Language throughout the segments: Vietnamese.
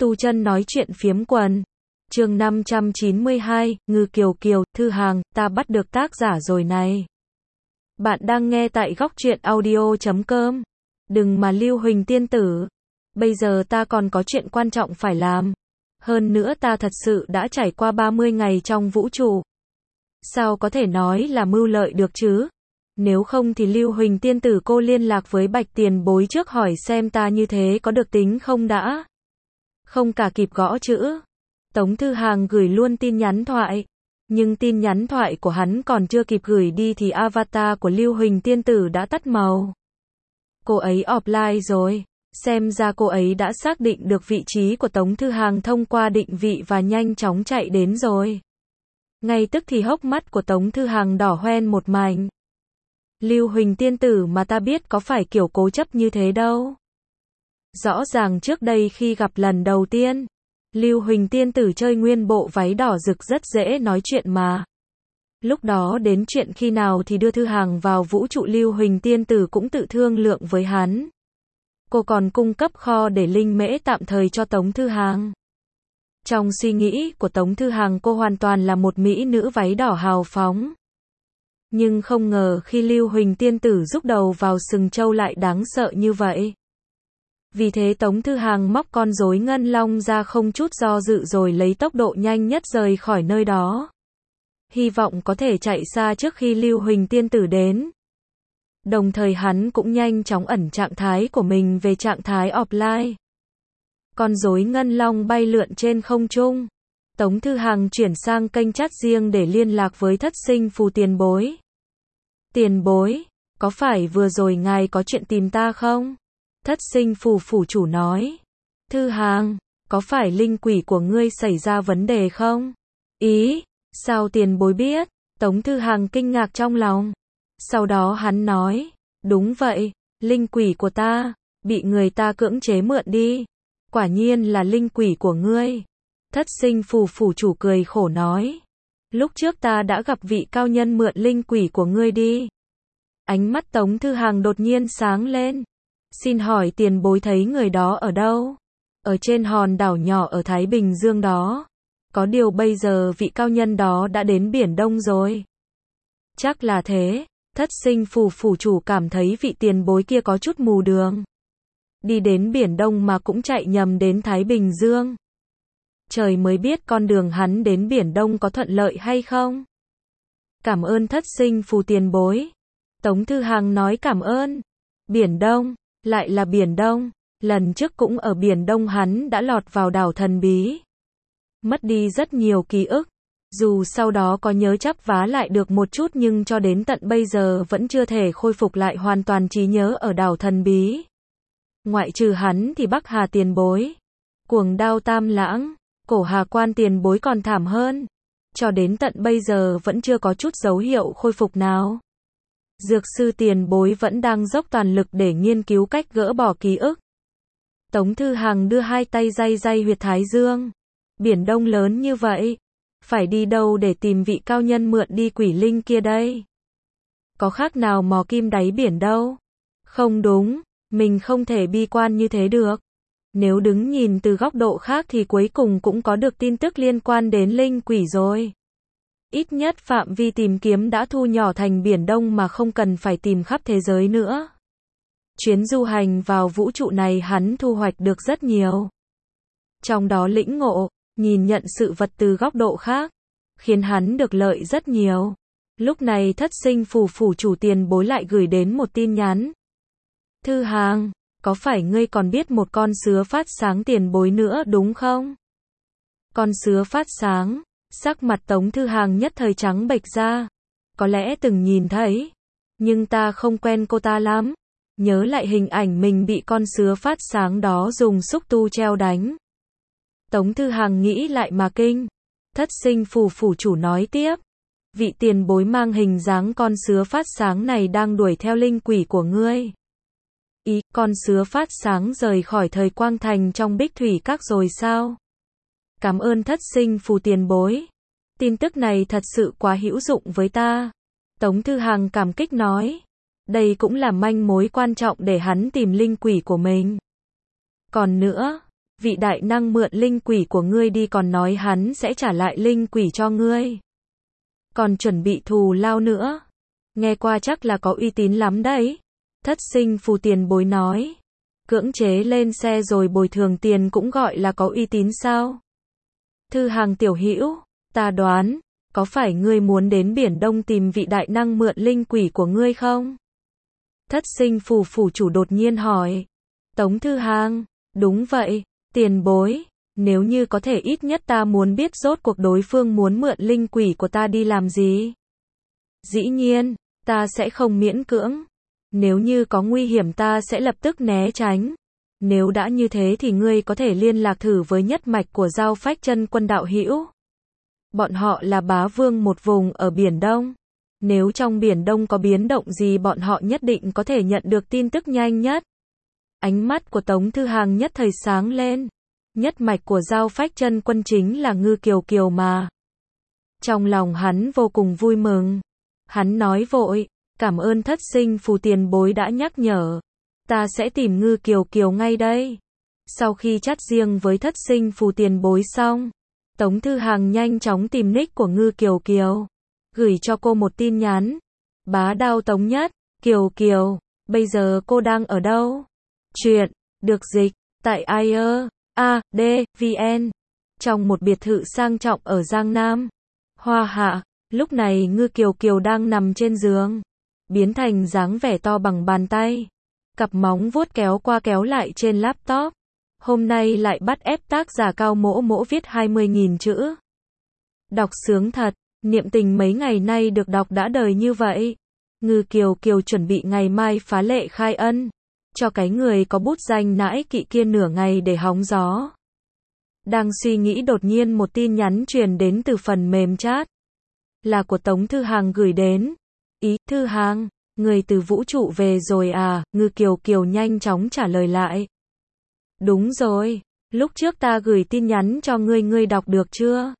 Tu Chân nói chuyện phiếm quần. Chương 592, Ngư Kiều Kiều, thư hàng, ta bắt được tác giả rồi này. Bạn đang nghe tại góc truyện audio.com. Đừng mà Lưu Huỳnh tiên tử. Bây giờ ta còn có chuyện quan trọng phải làm. Hơn nữa ta thật sự đã trải qua 30 ngày trong vũ trụ. Sao có thể nói là mưu lợi được chứ? Nếu không thì Lưu Huỳnh tiên tử cô liên lạc với Bạch tiền bối trước hỏi xem ta như thế có được tính không đã. Không cả kịp gõ chữ. Tống Thư Hàng gửi luôn tin nhắn thoại. Nhưng tin nhắn thoại của hắn còn chưa kịp gửi đi thì avatar của Lưu Huỳnh tiên tử đã tắt màu. Cô ấy offline rồi. Xem ra cô ấy đã xác định được vị trí của Tống Thư Hàng thông qua định vị và nhanh chóng chạy đến rồi. Ngay tức thì hốc mắt của Tống Thư Hàng đỏ hoen một mảnh. Lưu Huỳnh tiên tử mà ta biết có phải kiểu cố chấp như thế đâu. Rõ ràng trước đây khi gặp lần đầu tiên, Lưu Huỳnh tiên tử chơi nguyên bộ váy đỏ rực rất dễ nói chuyện mà. Lúc đó đến chuyện khi nào thì đưa Thư Hàng vào vũ trụ Lưu Huỳnh tiên tử cũng tự thương lượng với hắn. Cô còn cung cấp kho để linh mễ tạm thời cho Tống Thư Hàng. Trong suy nghĩ của Tống Thư Hàng cô hoàn toàn là một mỹ nữ váy đỏ hào phóng. Nhưng không ngờ khi Lưu Huỳnh tiên tử rúc đầu vào sừng trâu lại đáng sợ như vậy. Vì thế Tống Thư Hàng móc con rối ngân long ra không chút do dự rồi lấy tốc độ nhanh nhất rời khỏi nơi đó. Hy vọng có thể chạy xa trước khi Lưu Huỳnh tiên tử đến. Đồng thời hắn cũng nhanh chóng ẩn trạng thái của mình về trạng thái offline. Con rối ngân long bay lượn trên không trung. Tống Thư Hàng chuyển sang kênh chat riêng để liên lạc với Thất Sinh Phù tiền bối. Tiền bối, có phải vừa rồi ngài có chuyện tìm ta không? Thất Sinh Phù phủ chủ nói. Thư Hàng, có phải linh quỷ của ngươi xảy ra vấn đề không? Ý, sao tiền bối biết? Tống Thư Hàng kinh ngạc trong lòng. Sau đó hắn nói, đúng vậy, linh quỷ của ta, bị người ta cưỡng chế mượn đi. Quả nhiên là linh quỷ của ngươi. Thất Sinh Phù phủ chủ cười khổ nói. Lúc trước ta đã gặp vị cao nhân mượn linh quỷ của ngươi đi. Ánh mắt Tống Thư Hàng đột nhiên sáng lên. Xin hỏi tiền bối thấy người đó ở đâu? Ở trên hòn đảo nhỏ ở Thái Bình Dương đó. Có điều bây giờ vị cao nhân đó đã đến Biển Đông rồi. Chắc là thế. Thất Sinh Phù phủ chủ cảm thấy vị tiền bối kia có chút mù đường. Đi đến Biển Đông mà cũng chạy nhầm đến Thái Bình Dương. Trời mới biết con đường hắn đến Biển Đông có thuận lợi hay không. Cảm ơn Thất Sinh Phù tiền bối. Tống Thư Hàng nói cảm ơn. Biển Đông, lại là Biển Đông. Lần trước cũng ở Biển Đông hắn đã lọt vào đảo thần bí. Mất đi rất nhiều ký ức. Dù sau đó có nhớ chắp vá lại được một chút nhưng cho đến tận bây giờ vẫn chưa thể khôi phục lại hoàn toàn trí nhớ ở đảo thần bí. Ngoại trừ hắn thì Bắc Hà tiền bối, Cuồng Đao Tam Lãng, Cổ Hà Quan tiền bối còn thảm hơn. Cho đến tận bây giờ vẫn chưa có chút dấu hiệu khôi phục nào. Dược sư tiền bối vẫn đang dốc toàn lực để nghiên cứu cách gỡ bỏ ký ức. Tống Thư Hàng đưa hai tay day day huyệt thái dương. Biển Đông lớn như vậy, phải đi đâu để tìm vị cao nhân mượn đi quỷ linh kia đây? Có khác nào mò kim đáy biển đâu? Không đúng, mình không thể bi quan như thế được. Nếu đứng nhìn từ góc độ khác thì cuối cùng cũng có được tin tức liên quan đến linh quỷ rồi. Ít nhất phạm vi tìm kiếm đã thu nhỏ thành Biển Đông mà không cần phải tìm khắp thế giới nữa. Chuyến du hành vào vũ trụ này hắn thu hoạch được rất nhiều. Trong đó lĩnh ngộ, nhìn nhận sự vật từ góc độ khác, khiến hắn được lợi rất nhiều. Lúc này Thất Sinh Phù phủ chủ tiền bối lại gửi đến một tin nhắn. Thư Hàng, có phải ngươi còn biết một con sứa phát sáng tiền bối nữa đúng không? Con sứa phát sáng, sắc mặt Tống Thư Hàng nhất thời trắng bệch ra. Có lẽ từng nhìn thấy, nhưng ta không quen cô ta lắm. Nhớ lại hình ảnh mình bị con sứa phát sáng đó dùng xúc tu treo đánh. Tống Thư Hàng nghĩ lại mà kinh. Thất Sinh Phù phủ chủ nói tiếp. Vị tiền bối mang hình dáng con sứa phát sáng này đang đuổi theo linh quỷ của ngươi. Ý, con sứa phát sáng rời khỏi thời quang thành trong Bích Thủy Các rồi sao? Cảm ơn Thất Sinh Phù tiền bối. Tin tức này thật sự quá hữu dụng với ta. Tống Thư Hàng cảm kích nói. Đây cũng là manh mối quan trọng để hắn tìm linh quỷ của mình. Còn nữa, vị đại năng mượn linh quỷ của ngươi đi còn nói hắn sẽ trả lại linh quỷ cho ngươi. Còn chuẩn bị thù lao nữa. Nghe qua chắc là có uy tín lắm đấy. Thất sinh phù tiền bối nói. Cưỡng chế lên xe rồi bồi thường tiền cũng gọi là có uy tín sao? Thư Hàng tiểu hữu, ta đoán, có phải ngươi muốn đến Biển Đông tìm vị đại năng mượn linh quỷ của ngươi không? Thất sinh phù phủ chủ đột nhiên hỏi. Tống Thư Hàng, đúng vậy, tiền bối, nếu như có thể ít nhất ta muốn biết rốt cuộc đối phương muốn mượn linh quỷ của ta đi làm gì. Dĩ nhiên, ta sẽ không miễn cưỡng. Nếu như có nguy hiểm ta sẽ lập tức né tránh. Nếu đã như thế thì ngươi có thể liên lạc thử với nhất mạch của Giao Phách Chân Quân đạo hữu. Bọn họ là bá vương một vùng ở Biển Đông. Nếu trong Biển Đông có biến động gì bọn họ nhất định có thể nhận được tin tức nhanh nhất. Ánh mắt của Tống Thư Hàng nhất thời sáng lên. Nhất mạch của Giao Phách Chân Quân chính là Ngư Kiều Kiều mà. Trong lòng hắn vô cùng vui mừng. Hắn nói vội, cảm ơn thất sinh phù tiền bối đã nhắc nhở. Ta sẽ tìm Ngư Kiều Kiều ngay đây. Sau khi chat riêng với thất sinh phù tiền bối xong, Tống Thư Hàng nhanh chóng tìm nick của Ngư Kiều Kiều. Gửi cho cô một tin nhắn. Bá đạo Tống Nhất, Kiều Kiều, bây giờ cô đang ở đâu? Chuyện, được dịch, tại IEADVN. Trong một biệt thự sang trọng ở Giang Nam. Hoa Hạ, lúc này Ngư Kiều Kiều đang nằm trên giường. Biến thành dáng vẻ to bằng bàn tay. Cặp móng vuốt kéo qua kéo lại trên laptop. Hôm nay lại bắt ép tác giả Cao Mỗ Mỗ viết 20.000 chữ. Đọc sướng thật, niệm tình mấy ngày nay được đọc đã đời như vậy. Ngư Kiều Kiều chuẩn bị ngày mai phá lệ khai ân. Cho cái người có bút danh nãi kỵ kia nửa ngày để hóng gió. Đang suy nghĩ đột nhiên một tin nhắn truyền đến từ phần mềm chat. Là của Tống Thư Hàng gửi đến. Ý, Thư Hàng, người từ vũ trụ về rồi à? Ngư Kiều Kiều nhanh chóng trả lời lại. Đúng rồi, lúc trước ta gửi tin nhắn cho ngươi đọc được chưa?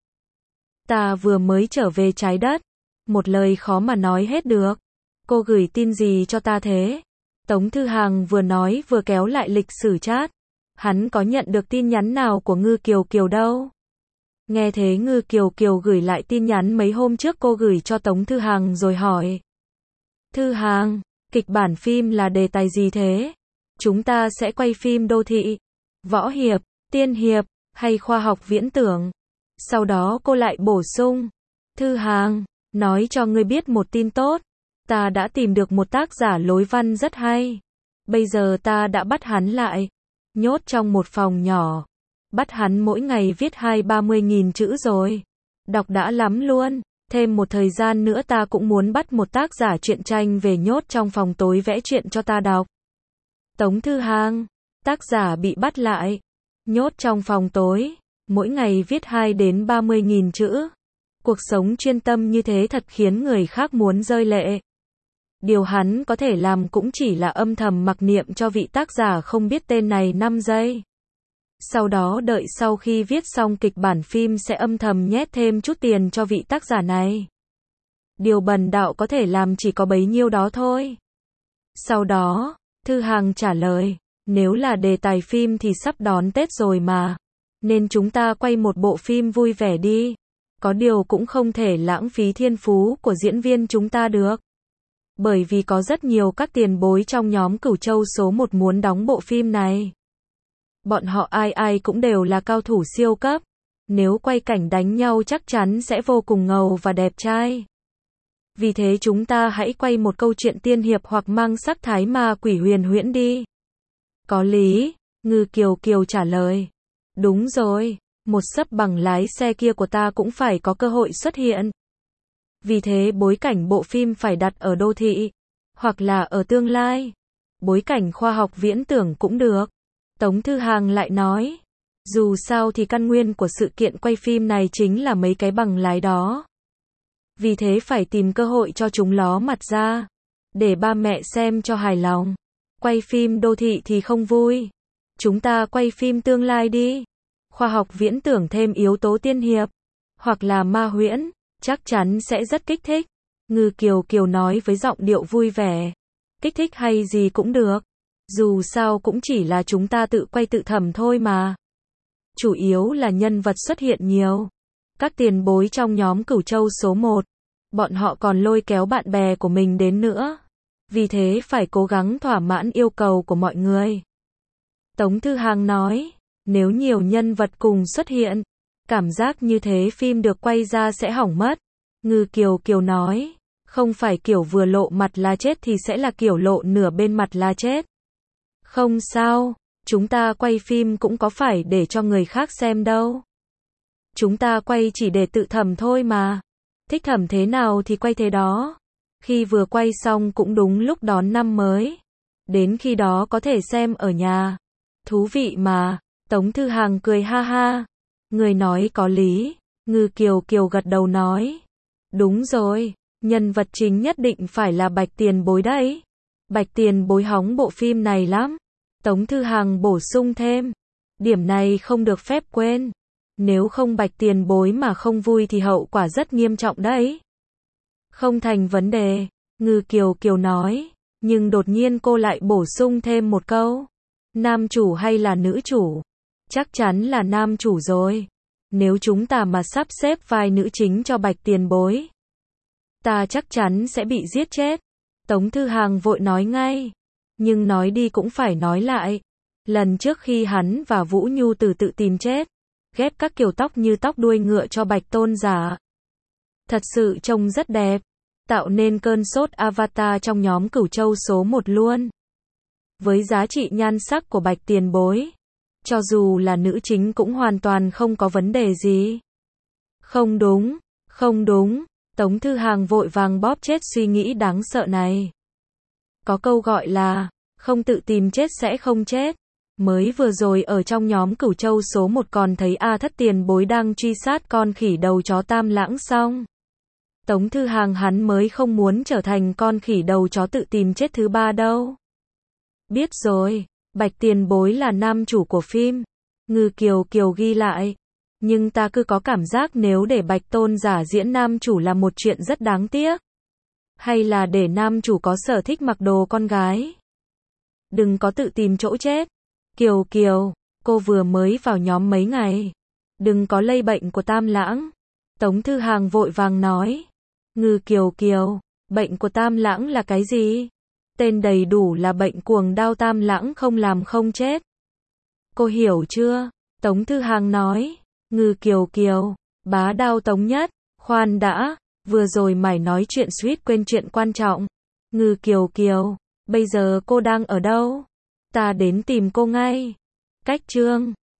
Ta vừa mới trở về trái đất. Một lời khó mà nói hết được. Cô gửi tin gì cho ta thế? Tống Thư Hàng vừa nói vừa kéo lại lịch sử chat. Hắn có nhận được tin nhắn nào của Ngư Kiều Kiều đâu. Nghe thế Ngư Kiều Kiều gửi lại tin nhắn mấy hôm trước cô gửi cho Tống Thư Hàng rồi hỏi. Thư Hàng, kịch bản phim là đề tài gì thế? Chúng ta sẽ quay phim đô thị, võ hiệp, tiên hiệp, hay khoa học viễn tưởng? Sau đó cô lại bổ sung. Thư Hàng, nói cho ngươi biết một tin tốt. Ta đã tìm được một tác giả lối văn rất hay. Bây giờ ta đã bắt hắn lại. Nhốt trong một phòng nhỏ. Bắt hắn mỗi ngày viết 20-30 nghìn chữ rồi. Đọc đã lắm luôn. Thêm một thời gian nữa ta cũng muốn bắt một tác giả truyện tranh về nhốt trong phòng tối vẽ truyện cho ta đọc. Tống Thư Hàng, tác giả bị bắt lại. Nhốt trong phòng tối. Mỗi ngày viết 2-30 nghìn chữ. Cuộc sống chuyên tâm như thế thật khiến người khác muốn rơi lệ. Điều hắn có thể làm cũng chỉ là âm thầm mặc niệm cho vị tác giả không biết tên này 5 giây. Sau đó đợi sau khi viết xong kịch bản phim sẽ âm thầm nhét thêm chút tiền cho vị tác giả này. Điều bần đạo có thể làm chỉ có bấy nhiêu đó thôi. Sau đó, Thư Hàng trả lời, nếu là đề tài phim thì sắp đón Tết rồi mà. Nên chúng ta quay một bộ phim vui vẻ đi. Có điều cũng không thể lãng phí thiên phú của diễn viên chúng ta được. Bởi vì có rất nhiều các tiền bối trong nhóm Cửu Châu số 1 muốn đóng bộ phim này. Bọn họ ai ai cũng đều là cao thủ siêu cấp. Nếu quay cảnh đánh nhau chắc chắn sẽ vô cùng ngầu và đẹp trai. Vì thế chúng ta hãy quay một câu chuyện tiên hiệp hoặc mang sắc thái ma quỷ huyền huyễn đi. Có lý, Ngư Kiều Kiều trả lời. Đúng rồi, một sấp bằng lái xe kia của ta cũng phải có cơ hội xuất hiện. Vì thế bối cảnh bộ phim phải đặt ở đô thị, hoặc là ở tương lai. Bối cảnh khoa học viễn tưởng cũng được. Tống Thư Hàng lại nói, dù sao thì căn nguyên của sự kiện quay phim này chính là mấy cái bằng lái đó. Vì thế phải tìm cơ hội cho chúng ló mặt ra, để ba mẹ xem cho hài lòng. Quay phim đô thị thì không vui. Chúng ta quay phim tương lai đi. Khoa học viễn tưởng thêm yếu tố tiên hiệp, hoặc là ma huyễn, chắc chắn sẽ rất kích thích. Ngư Kiều Kiều nói với giọng điệu vui vẻ. Kích thích hay gì cũng được. Dù sao cũng chỉ là chúng ta tự quay tự thẩm thôi mà. chủ yếu là nhân vật xuất hiện nhiều. Các tiền bối trong nhóm Cửu Châu số 1, bọn họ còn lôi kéo bạn bè của mình đến nữa. Vì thế phải cố gắng thỏa mãn yêu cầu của mọi người. Tống Thư Hàng nói, nếu nhiều nhân vật cùng xuất hiện, cảm giác như thế phim được quay ra sẽ hỏng mất. Ngư Kiều Kiều nói, không phải kiểu vừa lộ mặt là chết thì sẽ là kiểu lộ nửa bên mặt là chết. Không sao, chúng ta quay phim cũng có phải để cho người khác xem đâu. Chúng ta quay chỉ để tự thẩm thôi mà. Thích thẩm thế nào thì quay thế đó. Khi vừa quay xong cũng đúng lúc đón năm mới. Đến khi đó có thể xem ở nhà. Thú vị mà. Tống Thư Hàng cười ha ha. Người nói có lý. Ngư Kiều Kiều gật đầu nói. Đúng rồi, nhân vật chính nhất định phải là Bạch Tiền Bối đấy. Bạch Tiền Bối hóng bộ phim này lắm. Tống Thư Hàng bổ sung thêm. Điểm này không được phép quên. Nếu không Bạch Tiền Bối mà không vui thì hậu quả rất nghiêm trọng đấy. Không thành vấn đề, Ngư Kiều Kiều nói. Nhưng đột nhiên cô lại bổ sung thêm một câu. Nam chủ hay là nữ chủ? Chắc chắn là nam chủ rồi. Nếu chúng ta mà sắp xếp vai nữ chính cho Bạch Tiền Bối, ta chắc chắn sẽ bị giết chết. Tống Thư Hàng vội nói ngay. Nhưng nói đi cũng phải nói lại. Lần trước khi hắn và Vũ Nhu Tử tự tìm chết, ghép các kiểu tóc như tóc đuôi ngựa cho Bạch Tôn giả. Thật sự trông rất đẹp. Tạo nên cơn sốt avatar trong nhóm Cửu Châu số 1 luôn. Với giá trị nhan sắc của Bạch Tiền Bối, cho dù là nữ chính cũng hoàn toàn không có vấn đề gì. Không đúng, không đúng. Tống Thư Hàng vội vàng bóp chết suy nghĩ đáng sợ này. Có câu gọi là, không tự tìm chết sẽ không chết. Mới vừa rồi ở trong nhóm Cửu Châu số 1 còn thấy A Thất Tiền Bối đang truy sát con khỉ đầu chó Tam Lãng xong. Tống Thư Hàng hắn mới không muốn trở thành con khỉ đầu chó tự tìm chết thứ ba đâu. Biết rồi, Bạch Tiền Bối là nam chủ của phim. Ngư Kiều Kiều ghi lại. Nhưng ta cứ có cảm giác nếu để Bạch Tôn giả diễn nam chủ là một chuyện rất đáng tiếc. Hay là để nam chủ có sở thích mặc đồ con gái. Đừng có tự tìm chỗ chết. Kiều Kiều, cô vừa mới vào nhóm mấy ngày. Đừng có lây bệnh của Tam Lãng. Tống Thư Hàng vội vàng nói. Ngư Kiều Kiều, bệnh của Tam Lãng là cái gì? Tên đầy đủ là bệnh cuồng đao Tam Lãng không làm không chết. Cô hiểu chưa? Tống Thư Hàng nói. Ngư Kiều Kiều, bá đao Tống Nhất, khoan đã, vừa rồi mày nói chuyện suýt quên chuyện quan trọng. Ngư Kiều Kiều, bây giờ cô đang ở đâu? Ta đến tìm cô ngay. Cách Trương